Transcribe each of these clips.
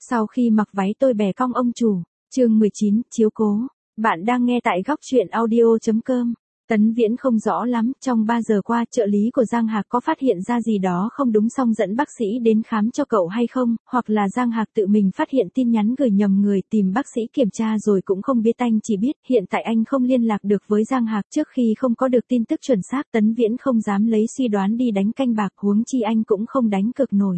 Sau khi mặc váy tôi bẻ cong ông chủ. Chương 19, chiếu cố. Bạn đang nghe tại góc truyện audio.com. Tấn Viễn không rõ lắm, trong 3 giờ qua trợ lý của Giang Hạc có phát hiện ra gì đó không đúng xong dẫn bác sĩ đến khám cho cậu hay không, hoặc là Giang Hạc tự mình phát hiện tin nhắn gửi nhầm người tìm bác sĩ kiểm tra rồi cũng không biết. Anh chỉ biết hiện tại anh không liên lạc được với Giang Hạc. Trước khi không có được tin tức chuẩn xác, Tấn Viễn không dám lấy suy đoán đi đánh canh bạc, huống chi anh cũng không đánh cược nổi.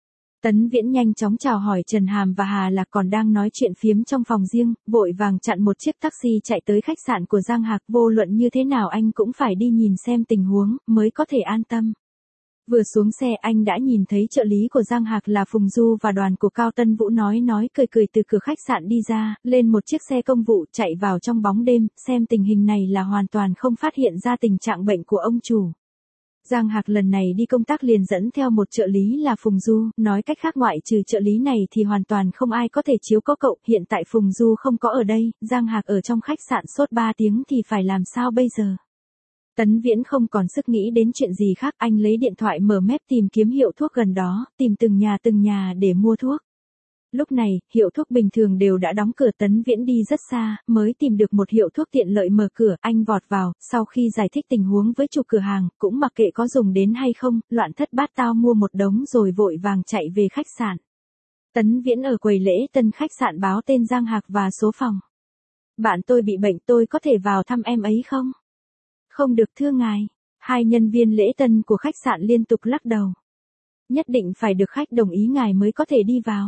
Tấn Viễn nhanh chóng chào hỏi Trần Hàm và Hà Lạc còn đang nói chuyện phiếm trong phòng riêng, vội vàng chặn một chiếc taxi chạy tới khách sạn của Giang Hạc. Vô luận như thế nào anh cũng phải đi nhìn xem tình huống, mới có thể an tâm. Vừa xuống xe anh đã nhìn thấy trợ lý của Giang Hạc là Phùng Du và đoàn của Cao Tân Vũ nói cười từ cửa khách sạn đi ra, lên một chiếc xe công vụ chạy vào trong bóng đêm. Xem tình hình này là hoàn toàn không phát hiện ra tình trạng bệnh của ông chủ. Giang Hạc lần này đi công tác liền dẫn theo một trợ lý là Phùng Du, nói cách khác ngoại trừ trợ lý này thì hoàn toàn không ai có thể chiếu cố cậu. Hiện tại Phùng Du không có ở đây, Giang Hạc ở trong khách sạn sốt 3 tiếng thì phải làm sao bây giờ? Tấn Viễn không còn sức nghĩ đến chuyện gì khác, anh lấy điện thoại mở map tìm kiếm hiệu thuốc gần đó, tìm từng nhà để mua thuốc. Lúc này, hiệu thuốc bình thường đều đã đóng cửa. Tấn Viễn đi rất xa, mới tìm được một hiệu thuốc tiện lợi mở cửa. Anh vọt vào, sau khi giải thích tình huống với chủ cửa hàng, cũng mặc kệ có dùng đến hay không, loạn thất bát tao mua một đống rồi vội vàng chạy về khách sạn. Tấn Viễn ở quầy lễ tân khách sạn báo tên Giang Hạc và số phòng. Bạn tôi bị bệnh, tôi có thể vào thăm em ấy không? Không được thưa ngài. Hai nhân viên lễ tân của khách sạn liên tục lắc đầu. Nhất định phải được khách đồng ý ngài mới có thể đi vào.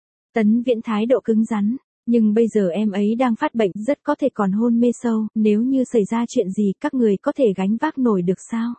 Tấn Viễn thái độ cứng rắn, nhưng bây giờ em ấy đang phát bệnh, rất có thể còn hôn mê sâu, nếu như xảy ra chuyện gì các người có thể gánh vác nổi được sao?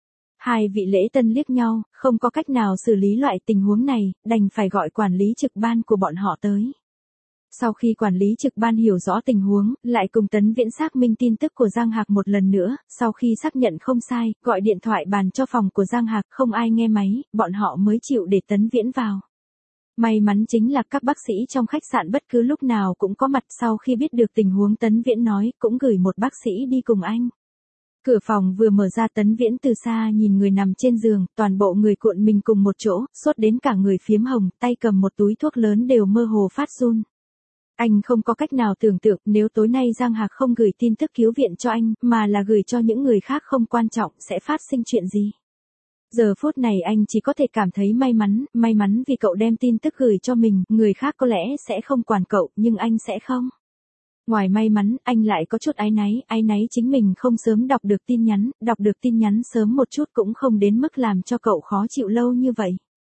Hai vị lễ tân liếc nhau, không có cách nào xử lý loại tình huống này, đành phải gọi quản lý trực ban của bọn họ tới. Sau khi quản lý trực ban hiểu rõ tình huống, lại cùng Tấn Viễn xác minh tin tức của Giang Hạc một lần nữa, sau khi xác nhận không sai, gọi điện thoại bàn cho phòng của Giang Hạc, không ai nghe máy, bọn họ mới chịu để Tấn Viễn vào. May mắn chính là các bác sĩ trong khách sạn bất cứ lúc nào cũng có mặt. Sau khi biết được tình huống, Tấn Viễn nói, cũng gửi một bác sĩ đi cùng anh. Cửa phòng vừa mở ra, Tấn Viễn từ xa nhìn người nằm trên giường, toàn bộ người cuộn mình cùng một chỗ, sốt đến cả người phiếm hồng, tay cầm một túi thuốc lớn đều mơ hồ phát run. Anh không có cách nào tưởng tượng nếu tối nay Giang Hạc không gửi tin tức cứu viện cho anh, mà là gửi cho những người khác không quan trọng, sẽ phát sinh chuyện gì. Giờ phút này anh chỉ có thể cảm thấy may mắn vì cậu đem tin tức gửi cho mình, người khác có lẽ sẽ không quản cậu, nhưng anh sẽ không. Ngoài may mắn, anh lại có chút áy náy chính mình không sớm đọc được tin nhắn sớm một chút cũng không đến mức làm cho cậu khó chịu lâu như vậy.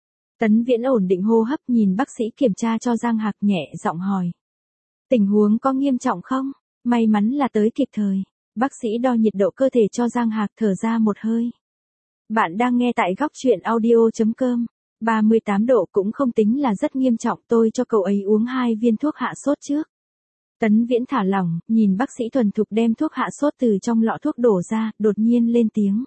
Tấn Viễn ổn định hô hấp nhìn bác sĩ kiểm tra cho Giang Hạc, nhẹ giọng hỏi. Tình huống có nghiêm trọng không? May mắn là tới kịp thời. Bác sĩ đo nhiệt độ cơ thể cho Giang Hạc, thở ra một hơi. Bạn đang nghe tại góc truyện audio.com. 38 độ cũng không tính là rất nghiêm trọng, tôi cho cậu ấy uống 2 viên thuốc hạ sốt trước. Tấn Viễn thả lỏng, nhìn bác sĩ thuần thục đem thuốc hạ sốt từ trong lọ thuốc đổ ra, đột nhiên lên tiếng.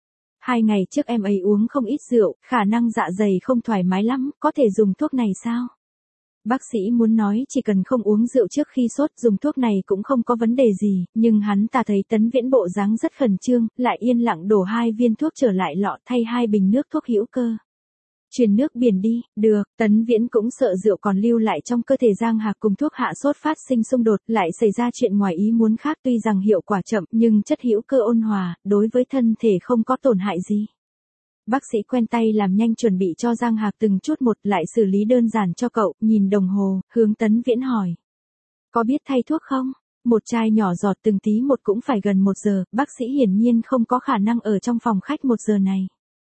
2 ngày trước em ấy uống không ít rượu, khả năng dạ dày không thoải mái lắm, có thể dùng thuốc này sao? Bác sĩ muốn nói chỉ cần không uống rượu trước khi sốt, dùng thuốc này cũng không có vấn đề gì, nhưng hắn ta thấy Tấn Viễn bộ dáng rất khẩn trương, lại yên lặng đổ 2 viên thuốc trở lại lọ, thay 2 bình nước thuốc hữu cơ. Truyền nước biển đi. Được. Tấn Viễn cũng sợ rượu còn lưu lại trong cơ thể Giang Hạc cùng thuốc hạ sốt phát sinh xung đột, lại xảy ra chuyện ngoài ý muốn khác. Tuy rằng hiệu quả chậm, nhưng chất hữu cơ ôn hòa, đối với thân thể không có tổn hại gì. Bác sĩ quen tay làm nhanh chuẩn bị cho Giang Hạc từng chút một, lại xử lý đơn giản cho cậu, nhìn đồng hồ, hướng Tấn Viễn hỏi. Có biết thay thuốc không? Một chai nhỏ giọt từng tí một cũng phải gần 1 giờ, bác sĩ hiển nhiên không có khả năng ở trong phòng khách 1 giờ này.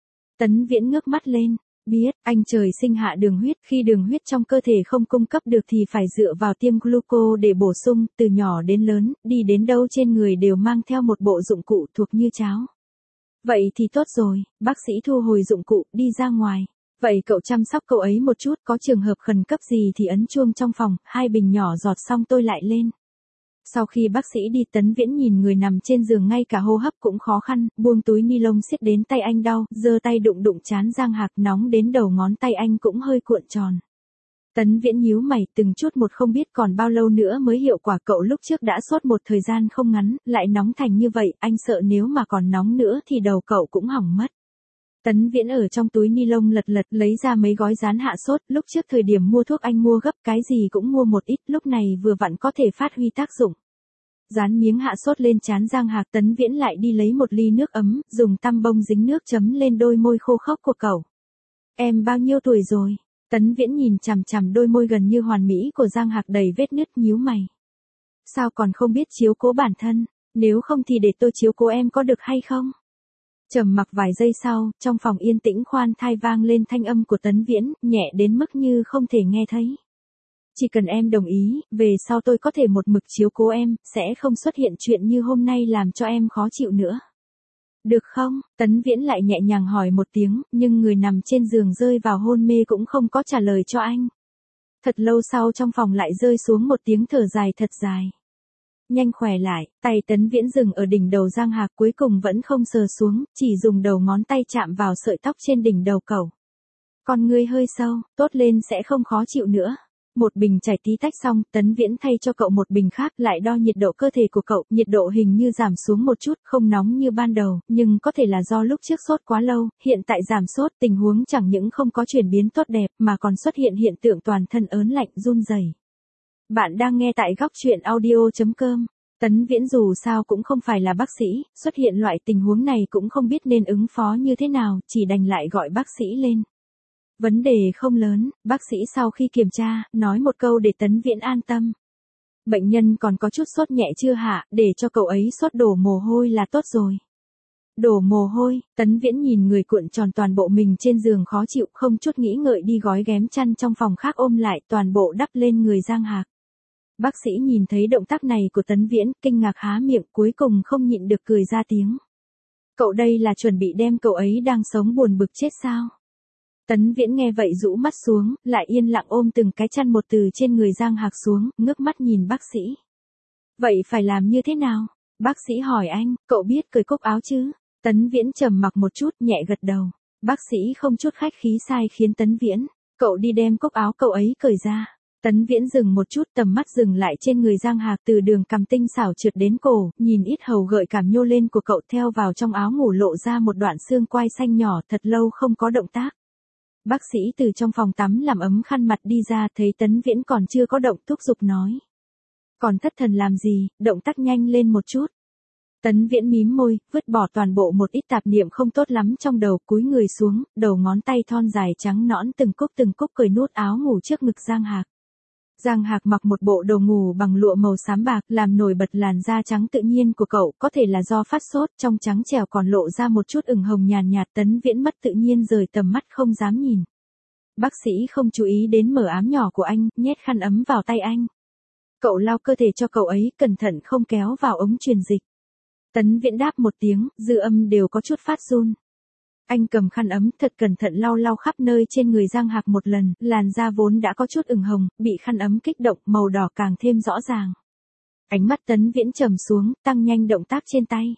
Tấn Viễn ngước mắt lên. Biết, anh trời sinh hạ đường huyết, khi đường huyết trong cơ thể không cung cấp được thì phải dựa vào tiêm gluco để bổ sung, từ nhỏ đến lớn, đi đến đâu trên người đều mang theo một bộ dụng cụ thuộc như cháo. Vậy thì tốt rồi, bác sĩ thu hồi dụng cụ, đi ra ngoài. Vậy cậu chăm sóc cậu ấy một chút, có trường hợp khẩn cấp gì thì ấn chuông trong phòng, 2 bình nhỏ giọt xong tôi lại lên. Sau khi bác sĩ đi, Tấn Viễn nhìn người nằm trên giường ngay cả hô hấp cũng khó khăn, buông túi ni lông siết đến tay anh đau, giơ tay đụng trán Giang Hạc, nóng đến đầu ngón tay anh cũng hơi cuộn tròn. Tấn Viễn nhíu mày, từng chút một không biết còn bao lâu nữa mới hiệu quả. Cậu lúc trước đã sốt một thời gian không ngắn, lại nóng thành như vậy, anh sợ nếu mà còn nóng nữa thì đầu cậu cũng hỏng mất. Tấn Viễn ở trong túi ni lông lật lật lấy ra mấy gói dán hạ sốt, lúc trước thời điểm mua thuốc anh mua gấp cái gì cũng mua một ít, lúc này vừa vặn có thể phát huy tác dụng. Dán miếng hạ sốt lên trán Giang Hạc, Tấn Viễn lại đi lấy một ly nước ấm, dùng tăm bông dính nước chấm lên đôi môi khô khốc của cậu. Em bao nhiêu tuổi rồi? Tấn Viễn nhìn chằm chằm đôi môi gần như hoàn mỹ của Giang Hạc đầy vết nứt, nhíu mày. Sao còn không biết chiếu cố bản thân, nếu không thì để tôi chiếu cố em có được hay không? Trầm mặc vài giây sau, trong phòng yên tĩnh khoan thai vang lên thanh âm của Tấn Viễn, nhẹ đến mức như không thể nghe thấy. Chỉ cần em đồng ý, về sau tôi có thể một mực chiếu cố em, sẽ không xuất hiện chuyện như hôm nay làm cho em khó chịu nữa. Được không? Tấn Viễn lại nhẹ nhàng hỏi một tiếng, nhưng người nằm trên giường rơi vào hôn mê cũng không có trả lời cho anh. Thật lâu sau trong phòng lại rơi xuống một tiếng thở dài thật dài. Nhanh khỏe lại, tay Tấn Viễn dừng ở đỉnh đầu Giang Hạc, cuối cùng vẫn không sờ xuống, chỉ dùng đầu ngón tay chạm vào sợi tóc trên đỉnh đầu cậu. Con ngươi hơi sâu, tốt lên sẽ không khó chịu nữa. Một bình chảy tí tách xong, Tấn Viễn thay cho cậu một bình khác, lại đo nhiệt độ cơ thể của cậu, nhiệt độ hình như giảm xuống một chút, không nóng như ban đầu, nhưng có thể là do lúc trước sốt quá lâu, hiện tại giảm sốt, tình huống chẳng những không có chuyển biến tốt đẹp, mà còn xuất hiện hiện tượng toàn thân ớn lạnh, run rẩy. Bạn đang nghe tại góc truyện audio.com. Tấn Viễn dù sao cũng không phải là bác sĩ, xuất hiện loại tình huống này cũng không biết nên ứng phó như thế nào, chỉ đành lại gọi bác sĩ lên. Vấn đề không lớn, bác sĩ sau khi kiểm tra, nói một câu để Tấn Viễn an tâm. Bệnh nhân còn có chút sốt nhẹ chưa hạ, để cho cậu ấy sốt đổ mồ hôi là tốt rồi. Đổ mồ hôi, Tấn Viễn nhìn người cuộn tròn toàn bộ mình trên giường khó chịu, không chút nghĩ ngợi đi gói ghém chăn trong phòng khác ôm lại, toàn bộ đắp lên người Giang Hạc. Bác sĩ nhìn thấy động tác này của Tấn Viễn, kinh ngạc há miệng, cuối cùng không nhịn được cười ra tiếng. Cậu đây là chuẩn bị đem cậu ấy đang sống buồn bực chết sao? Tấn Viễn nghe vậy rũ mắt xuống, lại yên lặng ôm từng cái chăn một từ trên người Giang Hạc xuống, ngước mắt nhìn bác sĩ. Vậy phải làm như thế nào? Bác sĩ hỏi anh, cậu biết cởi cúc áo chứ? Tấn Viễn trầm mặc một chút, nhẹ gật đầu. Bác sĩ không chút khách khí sai khiến Tấn Viễn. Cậu đi đem cúc áo cậu ấy cởi ra. Tấn Viễn dừng một chút, tầm mắt dừng lại trên người Giang Hạc, từ đường cằm tinh xảo trượt đến cổ, nhìn ít hầu gợi cảm nhô lên của cậu, theo vào trong áo ngủ lộ ra một đoạn xương quai xanh nhỏ, thật lâu không có động tác. Bác sĩ từ trong phòng tắm làm ấm khăn mặt đi ra, thấy Tấn Viễn còn chưa có động, thúc giục nói. Còn thất thần làm gì, động tác nhanh lên một chút. Tấn Viễn mím môi, vứt bỏ toàn bộ một ít tạp niệm không tốt lắm trong đầu, cúi người xuống, đầu ngón tay thon dài trắng nõn từng cúc cởi nút áo ngủ trước ngực Giang Hạc. Giang Hạc mặc một bộ đồ ngủ bằng lụa màu xám bạc, làm nổi bật làn da trắng tự nhiên của cậu, có thể là do phát sốt, trong trắng trẻo còn lộ ra một chút ửng hồng nhàn nhạt. Tấn Viễn mất tự nhiên rời tầm mắt không dám nhìn. Bác sĩ không chú ý đến mở ám nhỏ của anh, nhét khăn ấm vào tay anh. Cậu lau cơ thể cho cậu ấy, cẩn thận không kéo vào ống truyền dịch. Tấn Viễn đáp một tiếng, dư âm đều có chút phát run. Anh cầm khăn ấm thật cẩn thận lau khắp nơi trên người Giang Hạc một lần, làn da vốn đã có chút ửng hồng, bị khăn ấm kích động, màu đỏ càng thêm rõ ràng. Ánh mắt Tấn Viễn trầm xuống, tăng nhanh động tác trên tay.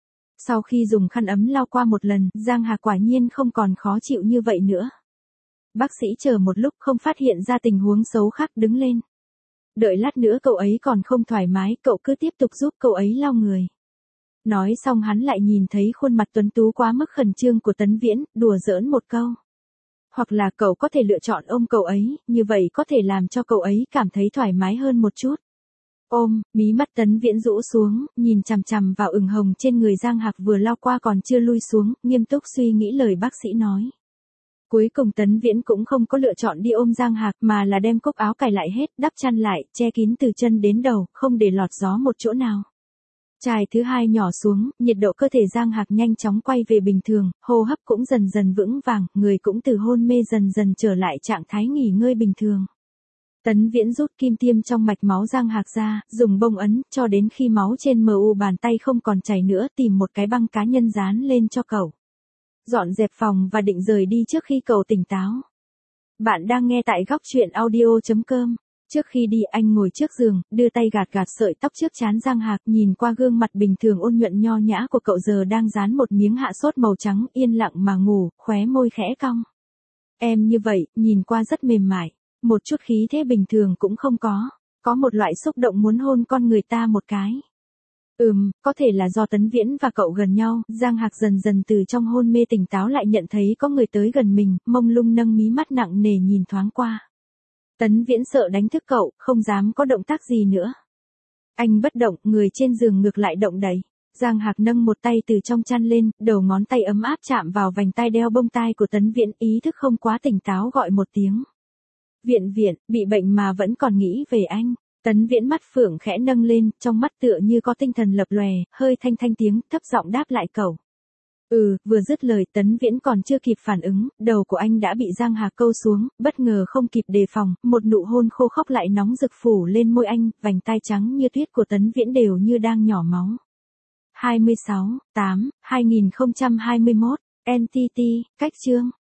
Sau khi dùng khăn ấm lau qua một lần, Giang Hạc quả nhiên không còn khó chịu như vậy nữa. Bác sĩ chờ một lúc không phát hiện ra tình huống xấu khác, đứng lên. Đợi lát nữa cậu ấy còn không thoải mái, cậu cứ tiếp tục giúp cậu ấy lau người. Nói xong hắn lại nhìn thấy khuôn mặt tuấn tú quá mức khẩn trương của Tấn Viễn, đùa giỡn một câu. Hoặc là cậu có thể lựa chọn ôm cậu ấy, như vậy có thể làm cho cậu ấy cảm thấy thoải mái hơn một chút. Ôm, mí mắt Tấn Viễn rũ xuống, nhìn chằm chằm vào ửng hồng trên người Giang Hạc vừa lau qua còn chưa lui xuống, nghiêm túc suy nghĩ lời bác sĩ nói. Cuối cùng Tấn Viễn cũng không có lựa chọn đi ôm Giang Hạc, mà là đem cúc áo cài lại hết, đắp chăn lại, che kín từ chân đến đầu, không để lọt gió một chỗ nào. Chai thứ hai nhỏ xuống, nhiệt độ cơ thể Giang Hạc nhanh chóng quay về bình thường, hô hấp cũng dần dần vững vàng, người cũng từ hôn mê dần dần trở lại trạng thái nghỉ ngơi bình thường. Tấn Viễn rút kim tiêm trong mạch máu Giang Hạc ra, dùng bông ấn, cho đến khi máu trên mu bàn tay không còn chảy nữa, tìm một cái băng cá nhân dán lên cho cậu. Dọn dẹp phòng và định rời đi trước khi cậu tỉnh táo. Bạn đang nghe tại góc truyện audio.com. Trước khi đi anh ngồi trước giường, đưa tay gạt sợi tóc trước trán Giang Hạc, nhìn qua gương mặt bình thường ôn nhuận nho nhã của cậu giờ đang dán một miếng hạ sốt màu trắng, yên lặng mà ngủ, khóe môi khẽ cong. Em như vậy, nhìn qua rất mềm mại, một chút khí thế bình thường cũng không có một loại xúc động muốn hôn con người ta một cái. Có thể là do Tấn Viễn và cậu gần nhau, Giang Hạc dần dần từ trong hôn mê tỉnh táo lại nhận thấy có người tới gần mình, mông lung nâng mí mắt nặng nề nhìn thoáng qua. Tấn Viễn sợ đánh thức cậu, không dám có động tác gì nữa. Anh bất động, người trên giường ngược lại động đậy. Giang Hạc nâng một tay từ trong chăn lên, đầu ngón tay ấm áp chạm vào vành tai đeo bông tai của Tấn Viễn, ý thức không quá tỉnh táo gọi một tiếng. Viện, bị bệnh mà vẫn còn nghĩ về anh. Tấn Viễn mắt phượng khẽ nâng lên, trong mắt tựa như có tinh thần lập lòe, hơi thanh tiếng, thấp giọng đáp lại cậu. Vừa dứt lời Tấn Viễn còn chưa kịp phản ứng, đầu của anh đã bị Giang Hạc câu xuống, bất ngờ không kịp đề phòng, một nụ hôn khô khốc lại nóng rực phủ lên môi anh, vành tai trắng như tuyết của Tấn Viễn đều như đang nhỏ máu. 26/8/2021, NTT, cách chương.